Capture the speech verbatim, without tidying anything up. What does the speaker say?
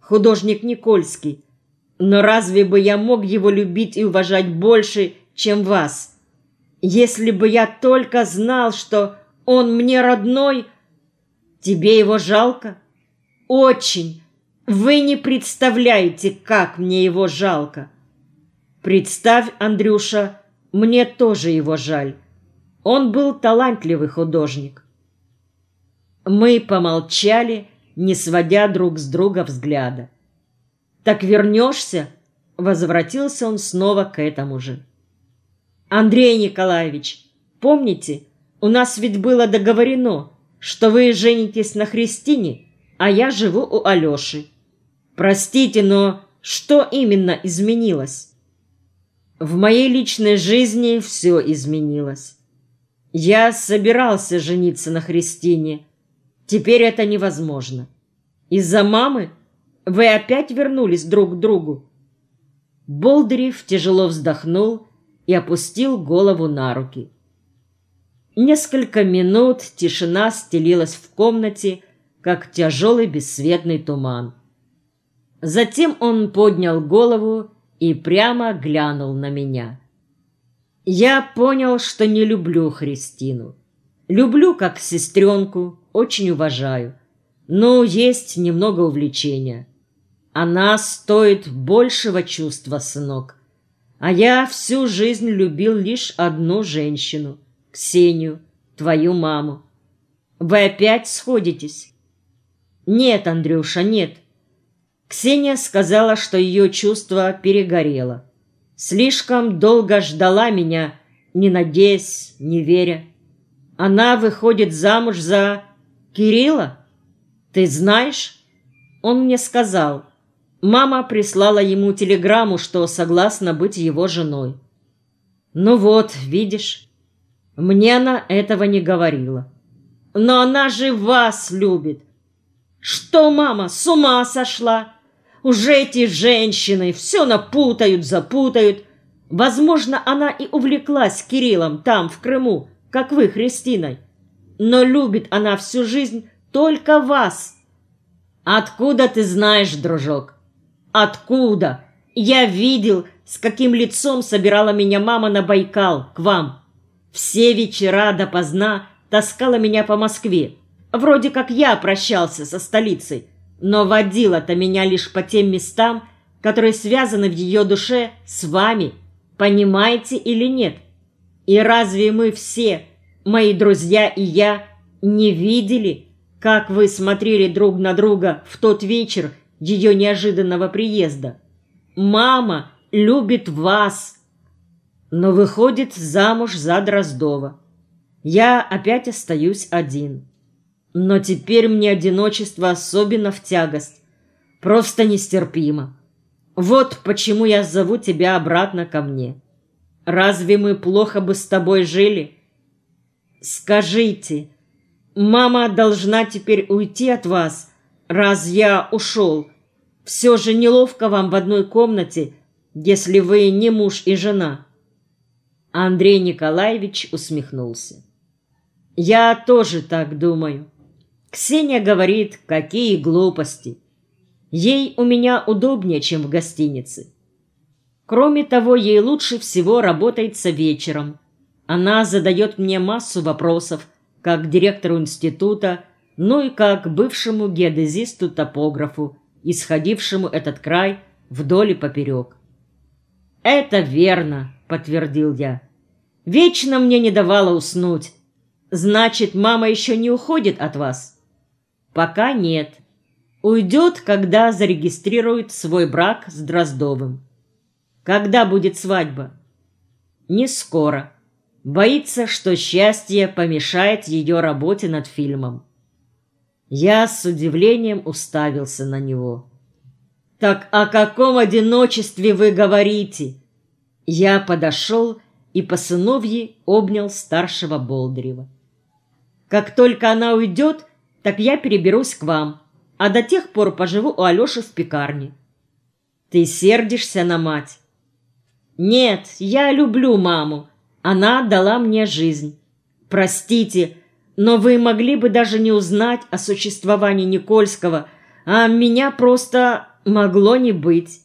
художник Никольский, но разве бы я мог его любить и уважать больше, чем вас? Если бы я только знал, что он мне родной... Тебе его жалко? Очень. Вы не представляете, как мне его жалко. Представь, Андрюша, мне тоже его жаль. Он был талантливый художник. Мы помолчали, не сводя друг с друга взгляда. «Так вернешься?» — возвратился он снова к этому же. «Андрей Николаевич, помните, у нас ведь было договорено, что вы женитесь на Христине, а я живу у Алеши. Простите, но что именно изменилось?» В моей личной жизни все изменилось. Я собирался жениться на Христине. Теперь это невозможно. Из-за мамы вы опять вернулись друг к другу. Болдырев тяжело вздохнул и опустил голову на руки. Несколько минут тишина стелилась в комнате, как тяжелый бесцветный туман. Затем он поднял голову и прямо глянул на меня. Я понял, что не люблю Христину. Люблю как сестренку, очень уважаю. Но есть немного увлечения. Она стоит большего чувства, сынок. А я всю жизнь любил лишь одну женщину, Ксению, твою маму. Вы опять сходитесь? Нет, Андрюша, нет. Ксения сказала, что ее чувство перегорело. Слишком долго ждала меня, не надеясь, не веря. Она выходит замуж за Кирилла? Ты знаешь? Он мне сказал. Мама прислала ему телеграмму, что согласна быть его женой. Ну вот, видишь, мне она этого не говорила. Но она же вас любит. Что, мама, с ума сошла? Уже эти женщины все напутают, запутают. Возможно, она и увлеклась Кириллом там, в Крыму, как вы, Христиной. Но любит она всю жизнь только вас. Откуда ты знаешь, дружок? Откуда? Я видел, с каким лицом собирала меня мама на Байкал, к вам. Все вечера допоздна таскала меня по Москве. Вроде как я прощался со столицей, но водила-то меня лишь по тем местам, которые связаны в ее душе с вами, понимаете или нет? И разве мы все, мои друзья и я, не видели, как вы смотрели друг на друга в тот вечер ее неожиданного приезда? Мама любит вас, но выходит замуж за Дроздова. Я опять остаюсь один. Но теперь мне одиночество особенно в тягость. Просто нестерпимо. Вот почему я зову тебя обратно ко мне. Разве мы плохо бы с тобой жили? Скажите, мама должна теперь уйти от вас, раз я ушел. Все же неловко вам в одной комнате, если вы не муж и жена. Андрей Николаевич усмехнулся. Я тоже так думаю. Ксения говорит, какие глупости. Ей у меня удобнее, чем в гостинице. Кроме того, ей лучше всего работается вечером. Она задает мне массу вопросов, как директору института, ну и как бывшему геодезисту-топографу, исходившему этот край вдоль и поперек. «Это верно», — подтвердил я. «Вечно мне не давала уснуть. Значит, мама еще не уходит от вас?» «Пока нет. Уйдет, когда зарегистрирует свой брак с Дроздовым». «Когда будет свадьба?» «Не скоро. Боится, что счастье помешает ее работе над фильмом». Я с удивлением уставился на него. «Так о каком одиночестве вы говорите?» Я подошел и по сыновьи обнял старшего Болдырева. «Как только она уйдет, так я переберусь к вам, а до тех пор поживу у Алеши в пекарне». «Ты сердишься на мать?» «Нет, я люблю маму. Она дала мне жизнь. Простите, но вы могли бы даже не узнать о существовании Никольского, а меня просто могло не быть.